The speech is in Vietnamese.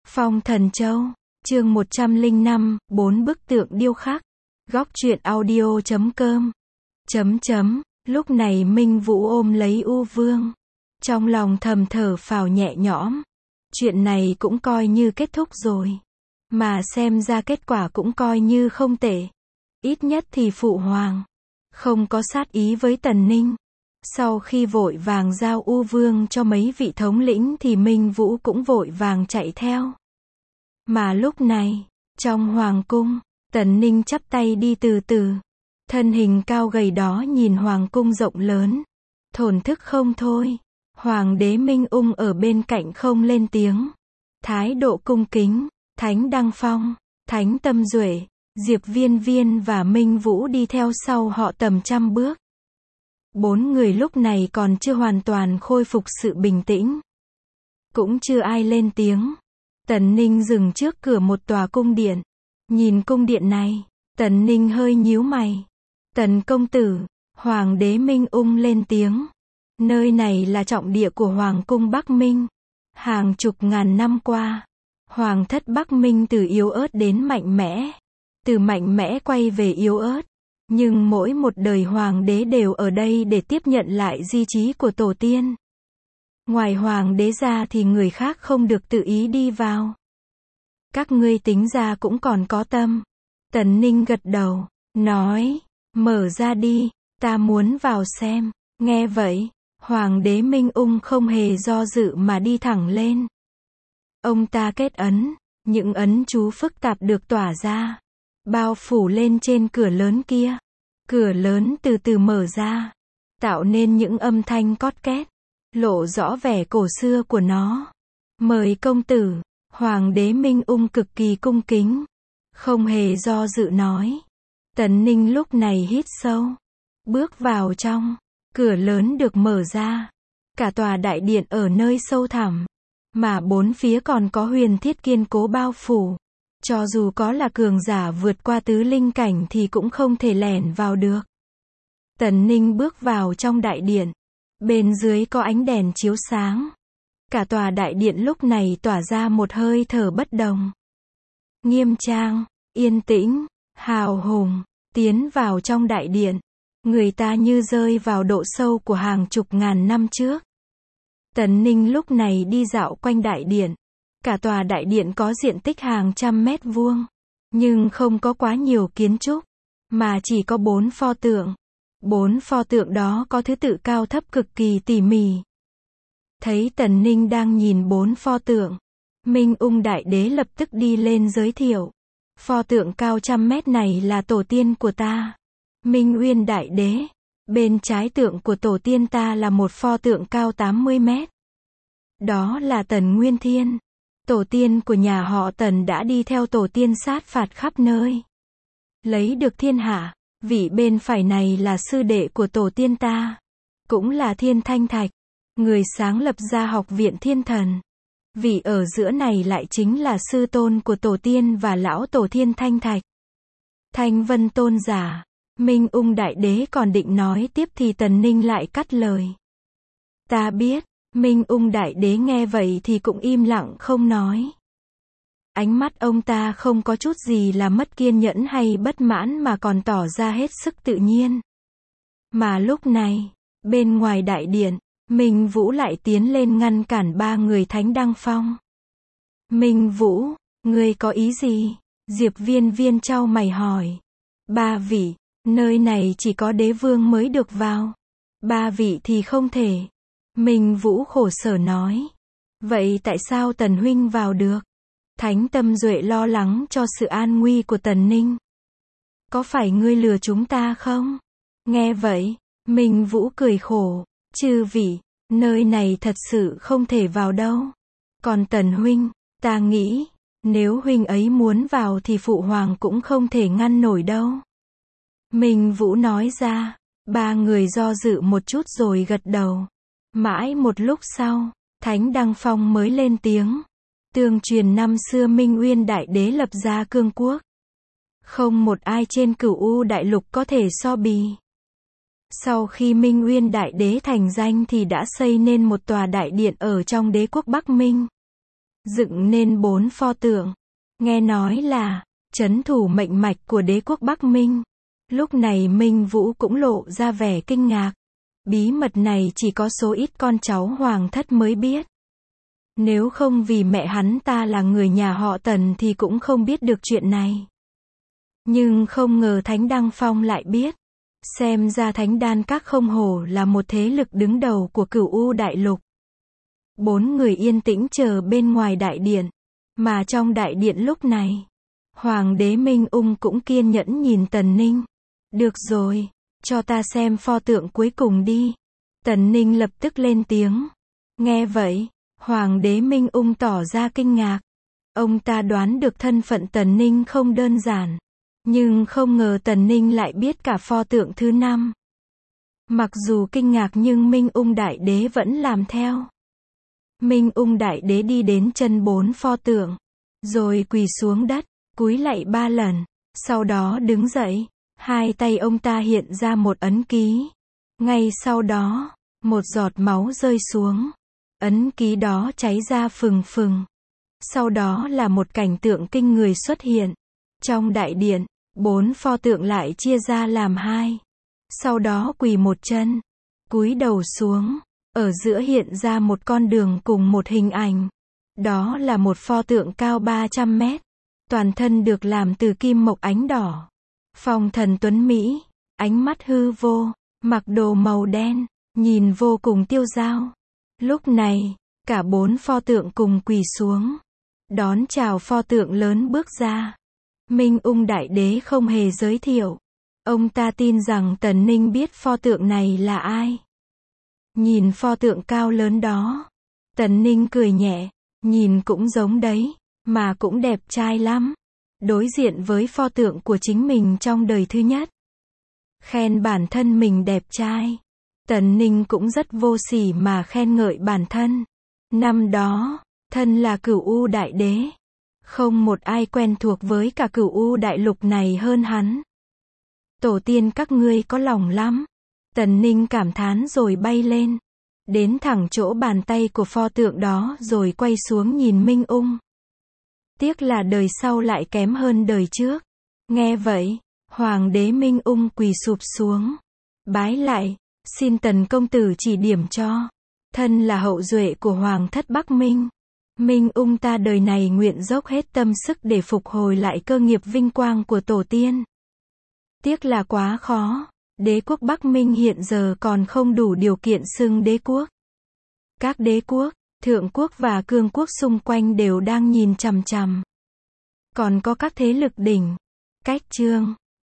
Phong Thần Châu, chương 105, 4 bức tượng điêu khắc. Góc truyện audio.com. Lúc này Minh Vũ ôm lấy U Vương. Trong lòng thầm thở phào nhẹ nhõm. Chuyện này cũng coi như kết thúc rồi. Mà xem ra kết quả cũng coi như không tệ. Ít nhất thì Phụ Hoàng không có sát ý với Tần Ninh. Sau khi vội vàng giao U Vương cho mấy vị thống lĩnh thì Minh Vũ cũng vội vàng chạy theo. Mà lúc này, trong Hoàng cung, Tần Ninh chắp tay đi từ từ. Thân hình cao gầy đó nhìn Hoàng cung rộng lớn. Thổn thức không thôi. Hoàng đế Minh Ung ở bên cạnh không lên tiếng. Thái độ cung kính, Thánh Đăng Phong, Thánh Tâm Duệ, Diệp Viên Viên và Minh Vũ đi theo sau họ tầm 100 bước. 4 người lúc này còn chưa hoàn toàn khôi phục sự bình tĩnh. Cũng chưa ai lên tiếng. Tần Ninh dừng trước cửa một tòa cung điện. Nhìn cung điện này, Tần Ninh hơi nhíu mày. Tần công tử, Hoàng đế Minh Ung lên tiếng. Nơi này là trọng địa của Hoàng cung Bắc Minh. Hàng chục ngàn năm qua, Hoàng thất Bắc Minh từ yếu ớt đến mạnh mẽ. Từ mạnh mẽ quay về yếu ớt. Nhưng mỗi một đời Hoàng đế đều ở đây để tiếp nhận lại di chí của tổ tiên. Ngoài Hoàng đế ra thì người khác không được tự ý đi vào. Các ngươi tính ra cũng còn có tâm. Tần Ninh gật đầu, nói, mở ra đi, ta muốn vào xem. Nghe vậy, Hoàng đế Minh Ung không hề do dự mà đi thẳng lên. Ông ta kết ấn, những ấn chú phức tạp được tỏa ra, bao phủ lên trên cửa lớn kia. Cửa lớn từ từ mở ra, tạo nên những âm thanh cót két, lộ rõ vẻ cổ xưa của nó. Mời công tử. Hoàng đế Minh Ung cực kỳ cung kính, không hề do dự nói. Tần Ninh lúc này hít sâu, bước vào trong. Cửa lớn được mở ra, cả tòa đại điện ở nơi sâu thẳm, mà bốn phía còn có huyền thiết kiên cố bao phủ. Cho dù có là cường giả vượt qua tứ linh cảnh thì cũng không thể lẻn vào được. Tần Ninh bước vào trong đại điện. Bên dưới có ánh đèn chiếu sáng. Cả tòa đại điện lúc này tỏa ra một hơi thở bất đồng. Nghiêm trang, yên tĩnh, hào hùng. Tiến vào trong đại điện, người ta như rơi vào độ sâu của hàng chục ngàn năm trước. Tần Ninh lúc này đi dạo quanh đại điện. Cả tòa đại điện có diện tích hàng trăm mét vuông, nhưng không có quá nhiều kiến trúc, mà chỉ có 4 pho tượng. 4 pho tượng đó có thứ tự cao thấp cực kỳ tỉ mỉ. Thấy Tần Ninh đang nhìn 4 pho tượng, Minh Ung đại đế lập tức đi lên giới thiệu. Pho tượng cao 100 mét này là tổ tiên của ta, Minh Uyên đại đế. Bên trái tượng của tổ tiên ta là một pho tượng cao 80 mét. Đó là Tần Nguyên Thiên. Tổ tiên của nhà họ Tần đã đi theo tổ tiên sát phạt khắp nơi, lấy được thiên hạ. Vị bên phải này là sư đệ của tổ tiên ta, cũng là Thiên Thanh Thạch, người sáng lập ra Học viện Thiên Thần. Vị ở giữa này lại chính là sư tôn của tổ tiên và lão tổ Thiên Thanh Thạch, Thanh Vân tôn giả. Minh Ung đại đế còn định nói tiếp thì Tần Ninh lại cắt lời. Ta biết. Minh Ung đại đế nghe vậy thì cũng im lặng không nói. Ánh mắt ông ta không có chút gì là mất kiên nhẫn hay bất mãn mà còn tỏ ra hết sức tự nhiên. Mà lúc này, bên ngoài đại điện, Minh Vũ lại tiến lên ngăn cản 3 người Thánh Đăng Phong. Minh Vũ, ngươi có ý gì? Diệp Viên Viên chau mày hỏi. 3 vị, nơi này chỉ có đế vương mới được vào. 3 vị thì không thể. Minh Vũ khổ sở nói. Vậy tại sao Tần huynh vào được? Thánh Tâm Duệ lo lắng cho sự an nguy của Tần Ninh. Có phải ngươi lừa chúng ta không? Nghe vậy, Minh Vũ cười khổ. Chư vị, nơi này thật sự không thể vào đâu. Còn Tần huynh, ta nghĩ, nếu huynh ấy muốn vào thì Phụ Hoàng cũng không thể ngăn nổi đâu. Minh Vũ nói ra. 3 người do dự một chút rồi gật đầu. Mãi một lúc sau, Thánh Đăng Phong mới lên tiếng. Tương truyền năm xưa Minh Uyên đại đế lập ra cương quốc. Không một ai trên Cửu U đại lục có thể so bì. Sau khi Minh Uyên đại đế thành danh thì đã xây nên một tòa đại điện ở trong đế quốc Bắc Minh. dựng nên 4 pho tượng. Nghe nói là trấn thủ mệnh mạch của đế quốc Bắc Minh. Lúc này Minh Vũ cũng lộ ra vẻ kinh ngạc. Bí mật này chỉ có số ít con cháu hoàng thất mới biết. Nếu không vì mẹ hắn ta là người nhà họ Tần thì cũng không biết được chuyện này. Nhưng không ngờ Thánh Đăng Phong lại biết. Xem ra Thánh Đan Các không hổ là một thế lực đứng đầu của Cửu U Đại Lục. 4 người yên tĩnh chờ bên ngoài đại điện. Mà trong đại điện lúc này, Hoàng đế Minh Ung cũng kiên nhẫn nhìn Tần Ninh. Được rồi, cho ta xem pho tượng cuối cùng đi. Tần Ninh lập tức lên tiếng. Nghe vậy, Hoàng đế Minh Ung tỏ ra kinh ngạc. Ông ta đoán được thân phận Tần Ninh không đơn giản. Nhưng không ngờ Tần Ninh lại biết cả pho tượng thứ 5. Mặc dù kinh ngạc nhưng Minh Ung Đại Đế vẫn làm theo. Minh Ung Đại Đế đi đến chân 4 pho tượng. Rồi quỳ xuống đất, cúi lạy 3 lần. Sau đó đứng dậy. 2 tay ông ta hiện ra một ấn ký. Ngay sau đó, một giọt máu rơi xuống. Ấn ký đó cháy ra phừng phừng. Sau đó là một cảnh tượng kinh người xuất hiện. Trong đại điện, 4 pho tượng lại chia ra làm 2. Sau đó quỳ một chân, cúi đầu xuống. Ở giữa hiện ra một con đường cùng một hình ảnh. Đó là một pho tượng cao 300 mét. Toàn thân được làm từ kim mộc ánh đỏ. Phong thần tuấn Mỹ, ánh mắt hư vô, mặc đồ màu đen, nhìn vô cùng tiêu dao. Lúc này, cả 4 pho tượng cùng quỳ xuống. Đón chào pho tượng lớn bước ra. Minh Ung Đại Đế không hề giới thiệu. Ông ta tin rằng Tần Ninh biết pho tượng này là ai. Nhìn pho tượng cao lớn đó. Tần Ninh cười nhẹ. Nhìn cũng giống đấy, mà cũng đẹp trai lắm. Đối diện với pho tượng của chính mình trong đời thứ nhất. Khen bản thân mình đẹp trai. Tần Ninh cũng rất vô sỉ mà khen ngợi bản thân. Năm đó, thân là Cửu U Đại Đế. Không một ai quen thuộc với cả Cửu U Đại Lục này hơn hắn. Tổ tiên các ngươi có lòng lắm. Tần Ninh cảm thán rồi bay lên. Đến thẳng chỗ bàn tay của pho tượng đó rồi quay xuống nhìn Minh Ung. Tiếc là đời sau lại kém hơn đời trước. Nghe vậy, Hoàng đế Minh Ung quỳ sụp xuống. Bái lại, xin Tần công tử chỉ điểm cho. Thân là hậu duệ của Hoàng thất Bắc Minh. Minh Ung ta đời này nguyện dốc hết tâm sức để phục hồi lại cơ nghiệp vinh quang của tổ tiên. Tiếc là quá khó. Đế quốc Bắc Minh hiện giờ còn không đủ điều kiện xưng đế quốc. Các đế quốc, thượng quốc và cương quốc xung quanh đều đang nhìn chằm chằm. Còn có các thế lực đỉnh, cách trương,